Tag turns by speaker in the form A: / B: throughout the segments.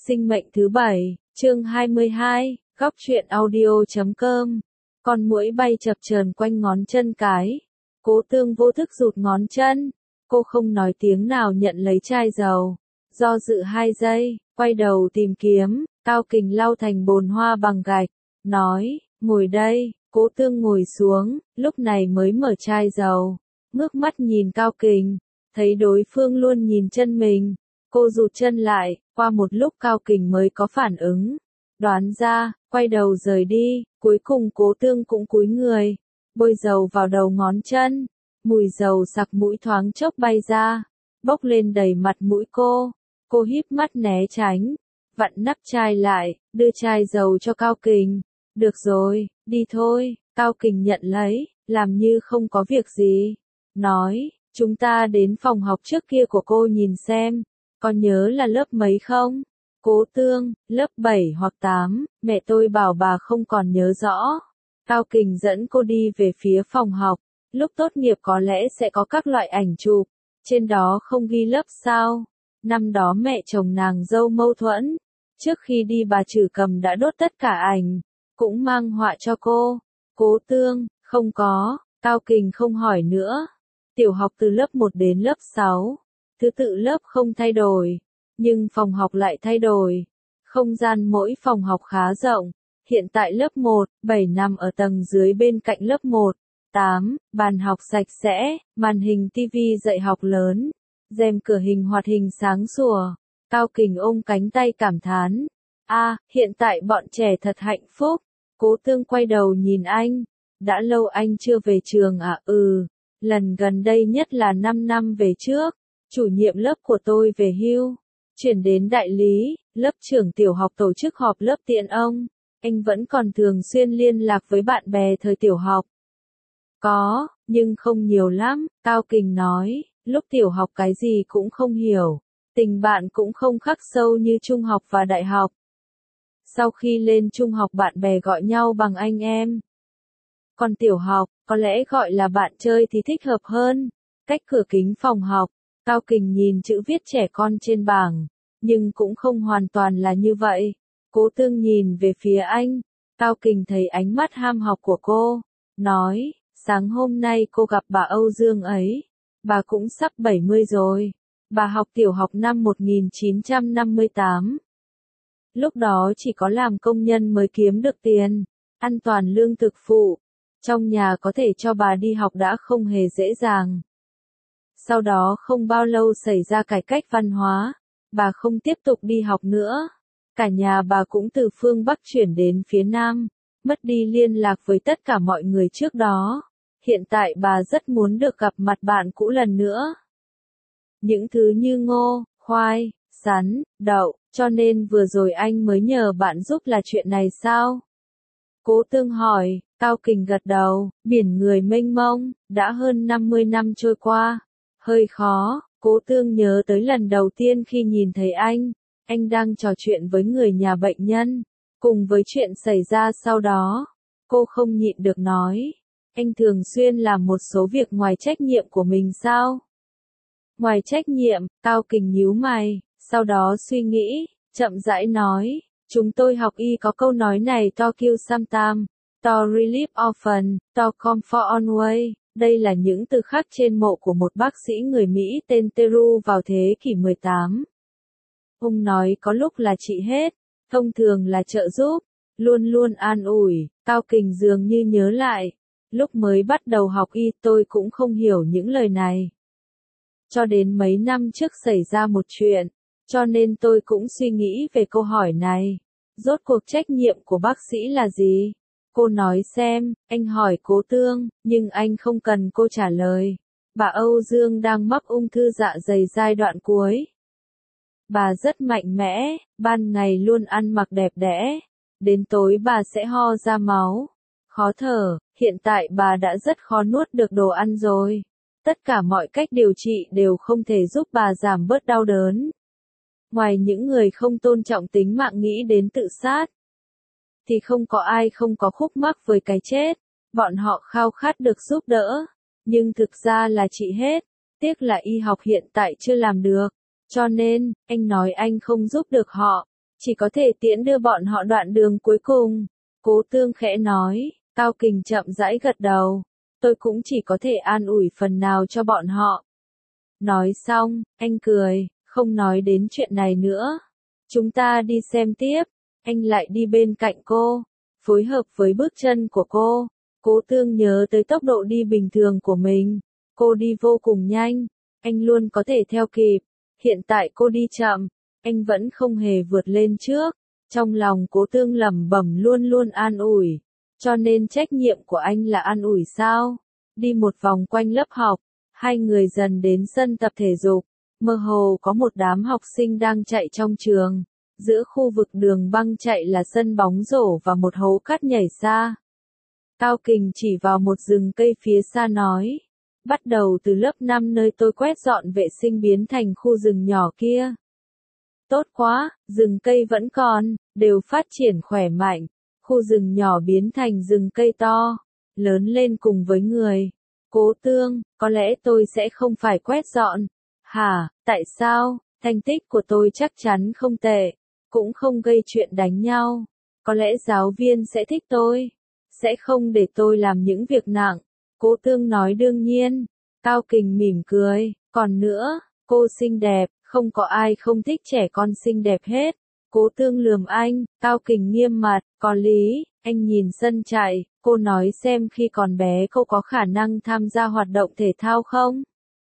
A: Sinh mệnh thứ 7, chương 22, góc truyện audio.com. Con muỗi bay chập chờn quanh ngón chân cái. Cố Tương vô thức rụt ngón chân. Cô không nói tiếng nào nhận lấy chai dầu. Do dự 2 giây, quay đầu tìm kiếm, Cao Kình lau thành bồn hoa bằng gạch. Nói, ngồi đây. Cố Tương ngồi xuống, lúc này mới mở chai dầu. Ngước mắt nhìn Cao Kình, thấy đối phương luôn nhìn chân mình. Cô rụt chân lại, qua một lúc Cao Kình mới có phản ứng. Đoán ra, quay đầu rời đi, cuối cùng Cố Tương cũng cúi người, bôi dầu vào đầu ngón chân. Mùi dầu sặc mũi thoáng chốc bay ra, bốc lên đầy mặt mũi cô. Cô híp mắt né tránh, vặn nắp chai lại, đưa chai dầu cho Cao Kình. Được rồi, đi thôi. Cao Kình nhận lấy, làm như không có việc gì. Nói, chúng ta đến phòng học trước kia của cô nhìn xem. Con nhớ là lớp mấy không? Cố Tương, lớp 7 hoặc 8, mẹ tôi bảo bà không còn nhớ rõ. Cao Kình dẫn cô đi về phía phòng học. Lúc tốt nghiệp có lẽ sẽ có các loại ảnh chụp. Trên đó không ghi lớp sao? Năm đó mẹ chồng nàng dâu mâu thuẫn. Trước khi đi bà Trử Cầm đã đốt tất cả ảnh, cũng mang họa cho cô. Cố Tương, không có. Cao Kình không hỏi nữa. Tiểu học từ lớp 1 đến lớp 6. Thứ tự lớp không thay đổi, nhưng phòng học lại thay đổi. Không gian mỗi phòng học khá rộng. Hiện tại lớp 1, 7 nằm ở tầng dưới bên cạnh lớp 1, 8, bàn học sạch sẽ, màn hình tivi dạy học lớn, rèm cửa hình hoạt hình sáng sủa. Cao Kình ôm cánh tay cảm thán. Hiện tại bọn trẻ thật hạnh phúc. Cố Tương quay đầu nhìn anh. Đã lâu anh chưa về trường à? Lần gần đây nhất là 5 năm về trước. Chủ nhiệm lớp của tôi về hưu, chuyển đến đại lý, lớp trưởng tiểu học tổ chức họp lớp tiện ông. Anh vẫn còn thường xuyên liên lạc với bạn bè thời tiểu học. Có, nhưng không nhiều lắm, Cao Kình nói, lúc tiểu học cái gì cũng không hiểu, tình bạn cũng không khắc sâu như trung học và đại học. Sau khi lên trung học bạn bè gọi nhau bằng anh em. Còn tiểu học, có lẽ gọi là bạn chơi thì thích hợp hơn. Cách cửa kính phòng học, Cao Kình nhìn chữ viết trẻ con trên bảng, nhưng cũng không hoàn toàn là như vậy. Cố Tương nhìn về phía anh, Cao Kình thấy ánh mắt ham học của cô, nói, sáng hôm nay cô gặp bà Âu Dương ấy, bà cũng sắp 70 rồi, bà học tiểu học năm 1958. Lúc đó chỉ có làm công nhân mới kiếm được tiền, ăn toàn lương thực phụ, trong nhà có thể cho bà đi học đã không hề dễ dàng. Sau đó không bao lâu xảy ra cải cách văn hóa, bà không tiếp tục đi học nữa. Cả nhà bà cũng từ phương Bắc chuyển đến phía Nam, mất đi liên lạc với tất cả mọi người trước đó. Hiện tại bà rất muốn được gặp mặt bạn cũ lần nữa. Những thứ như ngô, khoai, sắn, đậu, cho nên vừa rồi anh mới nhờ bạn giúp là chuyện này sao? Cố Tương hỏi, Cao Kình gật đầu, biển người mênh mông, đã hơn 50 năm trôi qua. Hơi khó, Cố Tương nhớ tới lần đầu tiên khi nhìn thấy anh đang trò chuyện với người nhà bệnh nhân, cùng với chuyện xảy ra sau đó. Cô không nhịn được nói, anh thường xuyên làm một số việc ngoài trách nhiệm của mình sao? Ngoài trách nhiệm, Cao Kình nhíu mày, sau đó suy nghĩ, chậm rãi nói, chúng tôi học y có câu nói này to kill sometime, to relieve often, to comfort always. Đây là những từ khắc trên mộ của một bác sĩ người Mỹ tên Teru vào thế kỷ 18. Ông nói có lúc là trị hết, thông thường là trợ giúp, luôn luôn an ủi. Cao Kình dường như nhớ lại, lúc mới bắt đầu học y tôi cũng không hiểu những lời này. Cho đến mấy năm trước xảy ra một chuyện, cho nên tôi cũng suy nghĩ về câu hỏi này. Rốt cuộc trách nhiệm của bác sĩ là gì? Cô nói xem, anh hỏi Cố Tương, nhưng anh không cần cô trả lời. Bà Âu Dương đang mắc ung thư dạ dày giai đoạn cuối. Bà rất mạnh mẽ, ban ngày luôn ăn mặc đẹp đẽ. Đến tối bà sẽ ho ra máu, khó thở, hiện tại bà đã rất khó nuốt được đồ ăn rồi. Tất cả mọi cách điều trị đều không thể giúp bà giảm bớt đau đớn. Ngoài những người không tôn trọng tính mạng nghĩ đến tự sát, thì không có ai không có khúc mắc với cái chết. Bọn họ khao khát được giúp đỡ, nhưng thực ra là trị hết. Tiếc là y học hiện tại chưa làm được. Cho nên, anh nói anh không giúp được họ. chỉ có thể tiễn đưa bọn họ đoạn đường cuối cùng. Cố Tương khẽ nói, Cao Kình chậm rãi gật đầu, tôi cũng chỉ có thể an ủi phần nào cho bọn họ. Nói xong, anh cười, không nói đến chuyện này nữa. Chúng ta đi xem tiếp. Anh lại đi bên cạnh cô, phối hợp với bước chân của cô. Cố Tương nhớ tới tốc độ đi bình thường của mình. Cô đi vô cùng nhanh, anh luôn có thể theo kịp. Hiện tại cô đi chậm, anh vẫn không hề vượt lên trước. Trong lòng Cố Tương lẩm bẩm luôn luôn an ủi. Cho nên trách nhiệm của anh là an ủi sao? Đi một vòng quanh lớp học, hai người dần đến sân tập thể dục. Mơ hồ có một đám học sinh đang chạy trong trường. Giữa khu vực đường băng chạy là sân bóng rổ và một hố cát nhảy xa. Cao Kình chỉ vào một rừng cây phía xa nói. Bắt đầu từ lớp 5 nơi tôi quét dọn vệ sinh biến thành khu rừng nhỏ kia. Tốt quá, rừng cây vẫn còn, đều phát triển khỏe mạnh. Khu rừng nhỏ biến thành rừng cây to, lớn lên cùng với người. Cố Tương, có lẽ tôi sẽ không phải quét dọn. Hả, tại sao? Thành tích của tôi chắc chắn không tệ, cũng không gây chuyện đánh nhau. Có lẽ giáo viên sẽ thích tôi, sẽ không để tôi làm những việc nặng. Cố Tương nói đương nhiên. Cao Kình mỉm cười, còn nữa, cô xinh đẹp, không có ai không thích trẻ con xinh đẹp hết. Cố Tương lườm anh, Cao Kình nghiêm mặt, có lý, anh nhìn sân chạy, cô nói xem khi còn bé cô có khả năng tham gia hoạt động thể thao không?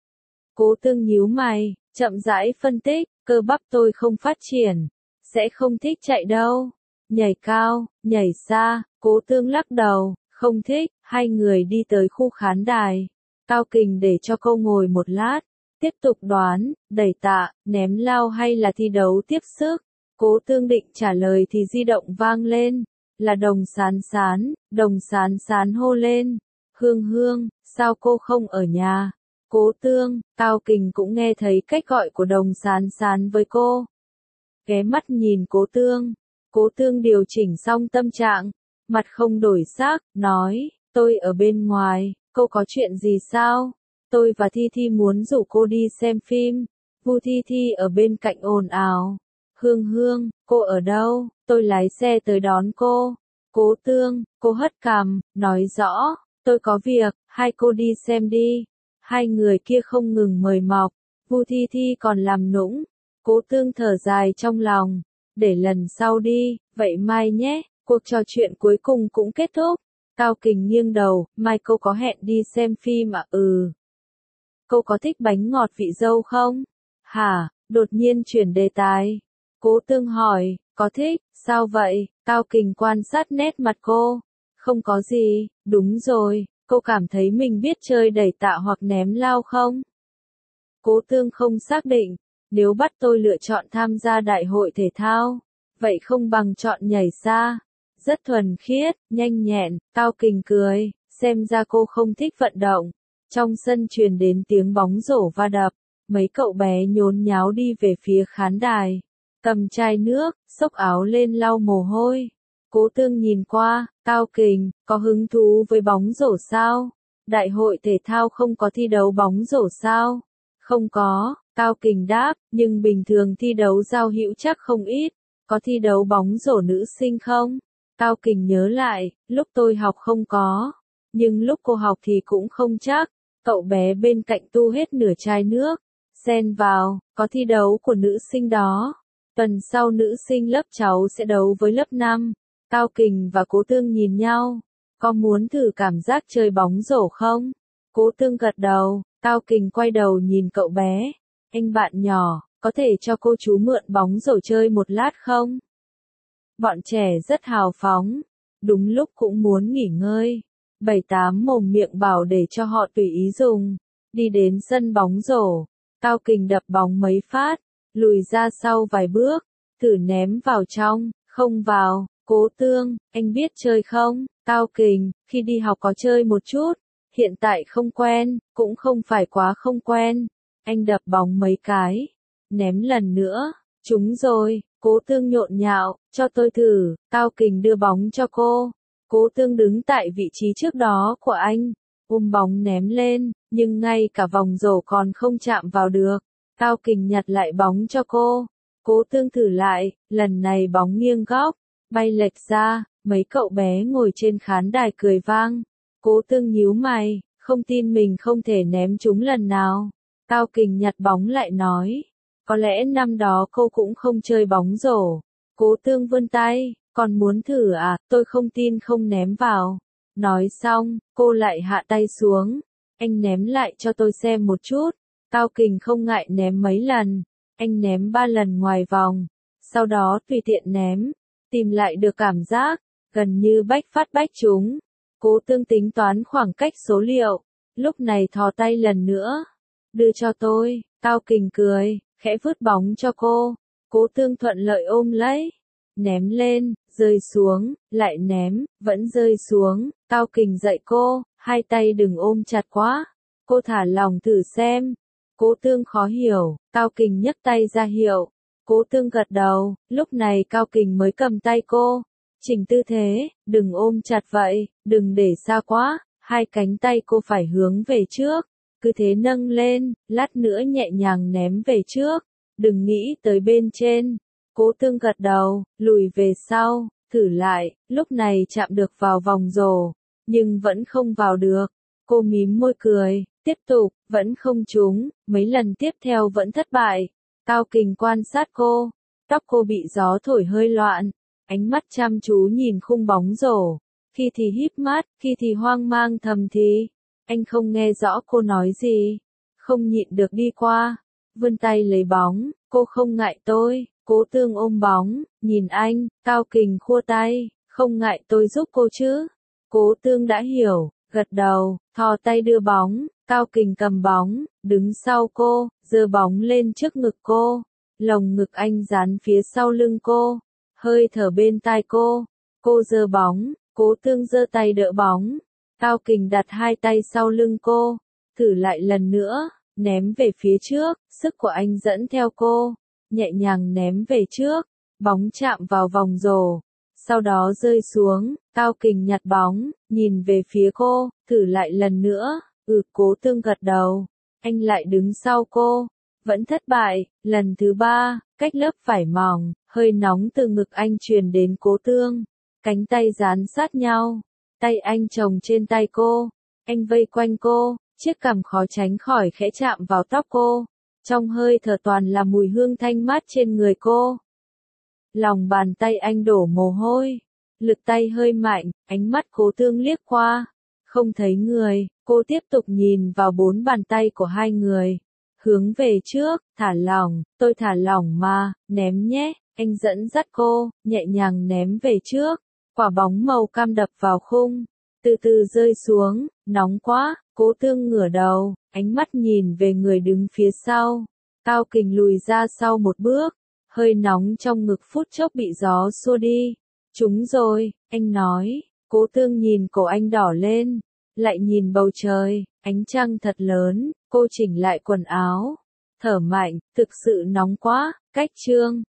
A: Cố Tương nhíu mày, chậm rãi phân tích, cơ bắp tôi không phát triển, sẽ không thích chạy đâu. Nhảy cao, nhảy xa, Cố Tương lắc đầu, không thích. Hai người đi tới khu khán đài. Cao Kình để cho cô ngồi một lát, tiếp tục đoán, đẩy tạ, ném lao hay là thi đấu tiếp sức. Cố Tương định trả lời thì di động vang lên, là Đồng Sán Sán. Đồng Sán Sán hô lên, Hương Hương, sao cô không ở nhà? Cố Tương, Cao Kình cũng nghe thấy cách gọi của Đồng Sán Sán với cô. Ghé mắt nhìn Cố Tương. Cố Tương điều chỉnh xong tâm trạng, mặt không đổi sắc, nói, tôi ở bên ngoài, cô có chuyện gì sao? Tôi và Thi Thi muốn rủ cô đi xem phim. Vu Thi Thi ở bên cạnh ồn ào. Hương Hương, cô ở đâu? Tôi lái xe tới đón cô. Cố Tương, cô hất cằm, nói rõ, tôi có việc, hai cô đi xem đi. Hai người kia không ngừng mời mọc, Vu Thi Thi còn làm nũng. Cố Tương thở dài trong lòng, để lần sau đi, vậy mai nhé. Cuộc trò chuyện cuối cùng cũng kết thúc. Cao Kình nghiêng đầu, mai cô có hẹn đi xem phim à? Ừ. Cô có thích bánh ngọt vị dâu không? Hả? Đột nhiên chuyển đề tài. Cố Tương hỏi, có thích, sao vậy? Cao Kình quan sát nét mặt cô. Không có gì, đúng rồi, cô cảm thấy mình biết chơi đẩy tạ hoặc ném lao không? Cố Tương không xác định, nếu bắt tôi lựa chọn tham gia đại hội thể thao, vậy không bằng chọn nhảy xa. Rất thuần khiết, nhanh nhẹn. Cao Kình cười, xem ra cô không thích vận động. Trong sân truyền đến tiếng bóng rổ va đập, mấy cậu bé nhốn nháo đi về phía khán đài. Cầm chai nước, xốc áo lên lau mồ hôi. Cố Tương nhìn qua, Cao Kình, có hứng thú với bóng rổ sao? Đại hội thể thao không có thi đấu bóng rổ sao? Không có, Cao Kình đáp, nhưng bình thường thi đấu giao hữu chắc không ít. Có thi đấu bóng rổ nữ sinh không? Cao Kình nhớ lại, lúc tôi học không có, nhưng lúc cô học thì cũng không chắc. Cậu bé bên cạnh tu hết nửa chai nước, xen vào, có thi đấu của nữ sinh đó. Tuần sau nữ sinh lớp cháu sẽ đấu với lớp 5. Cao Kình và Cố Tương nhìn nhau, có muốn thử cảm giác chơi bóng rổ không? Cố Tương gật đầu, Cao Kình quay đầu nhìn cậu bé. Anh bạn nhỏ, có thể cho cô chú mượn bóng rổ chơi một lát không? Bọn trẻ rất hào phóng, đúng lúc cũng muốn nghỉ ngơi. 7-8 mồm miệng bảo để cho họ tùy ý dùng. Đi đến sân bóng rổ, Cao Kình đập bóng mấy phát, lùi ra sau vài bước, thử ném vào trong, không vào. Cố Tương, anh biết chơi không? Cao Kình, khi đi học có chơi một chút, hiện tại không quen, cũng không phải quá không quen. Anh đập bóng mấy cái, ném lần nữa, trúng rồi. Cố Tương nhộn nhạo, cho tôi thử. Cao Kình đưa bóng cho cô. Cố Tương đứng tại vị trí trước đó của anh, ôm bóng ném lên, nhưng ngay cả vòng rổ còn không chạm vào được. Cao Kình nhặt lại bóng cho cô. Cố Tương thử lại, lần này bóng nghiêng góc, bay lệch ra, mấy cậu bé ngồi trên khán đài cười vang. Cố Tương nhíu mày, không tin mình không thể ném chúng lần nào. Cao Kình nhặt bóng lại nói, có lẽ năm đó cô cũng không chơi bóng rổ. Cố Tương vươn tay, còn muốn thử à, tôi không tin không ném vào. Nói xong, cô lại hạ tay xuống, anh ném lại cho tôi xem một chút. Cao Kình không ngại ném mấy lần, anh ném 3 lần ngoài vòng, sau đó tùy tiện ném, tìm lại được cảm giác, gần như bách phát bách trúng. Cố Tương tính toán khoảng cách số liệu, lúc này thò tay lần nữa, đưa cho tôi. Cao Kình cười, khẽ vứt bóng cho cô. Cố Tương thuận lợi ôm lấy, ném lên, rơi xuống, lại ném, vẫn rơi xuống. Cao Kình dạy cô, hai tay đừng ôm chặt quá, cô thả lỏng thử xem. Cố Tương khó hiểu, Cao Kình nhấc tay ra hiệu. Cố Tương gật đầu, lúc này Cao Kình mới cầm tay cô, chỉnh tư thế, đừng ôm chặt vậy, đừng để xa quá, hai cánh tay cô phải hướng về trước, cứ thế nâng lên, lát nữa nhẹ nhàng ném về trước, đừng nghĩ tới bên trên. Cố Tương gật đầu, lùi về sau, thử lại, lúc này chạm được vào vòng rổ, nhưng vẫn không vào được. Cô mím môi cười, tiếp tục, vẫn không trúng, mấy lần tiếp theo vẫn thất bại. Cao Kình quan sát cô, tóc cô bị gió thổi hơi loạn, ánh mắt chăm chú nhìn khung bóng rổ, khi thì híp mắt, khi thì hoang mang thầm thì. Anh không nghe rõ cô nói gì, không nhịn được đi qua, vươn tay lấy bóng, cô không ngại tôi. Cố Tương ôm bóng, nhìn anh. Cao Kình khua tay, không ngại tôi giúp cô chứ. Cố Tương đã hiểu, gật đầu, thò tay đưa bóng. Cao Kình cầm bóng, đứng sau cô, giơ bóng lên trước ngực cô, lồng ngực anh dán phía sau lưng cô, hơi thở bên tai cô. Cô giơ bóng, Cố Tương giơ tay đỡ bóng. Cao Kình đặt hai tay sau lưng cô, thử lại lần nữa, ném về phía trước, sức của anh dẫn theo cô, nhẹ nhàng ném về trước, bóng chạm vào vòng rổ, sau đó rơi xuống. Cao Kình nhặt bóng, nhìn về phía cô, thử lại lần nữa. Cố Tương gật đầu, anh lại đứng sau cô, vẫn thất bại. Lần thứ 3, cách lớp vải mỏng, hơi nóng từ ngực anh truyền đến Cố Tương, cánh tay dán sát nhau, tay anh chồng trên tay cô, anh vây quanh cô, chiếc cằm khó tránh khỏi khẽ chạm vào tóc cô, trong hơi thở toàn là mùi hương thanh mát trên người cô. Lòng bàn tay anh đổ mồ hôi, lực tay hơi mạnh, ánh mắt Cố Tương liếc qua, không thấy người, cô tiếp tục nhìn vào 4 bàn tay của hai người, hướng về trước, thả lỏng, tôi thả lỏng mà, ném nhé. Anh dẫn dắt cô, nhẹ nhàng ném về trước, quả bóng màu cam đập vào khung, từ từ rơi xuống. Nóng quá. Cố Tương ngửa đầu, ánh mắt nhìn về người đứng phía sau. Cao Kình lùi ra sau một bước, hơi nóng trong ngực phút chốc bị gió xua đi. Trúng rồi, anh nói. Cố Tương nhìn cổ anh đỏ lên, lại nhìn bầu trời, ánh trăng thật lớn. Cô chỉnh lại quần áo, thở mạnh, thực sự nóng quá. Cách chương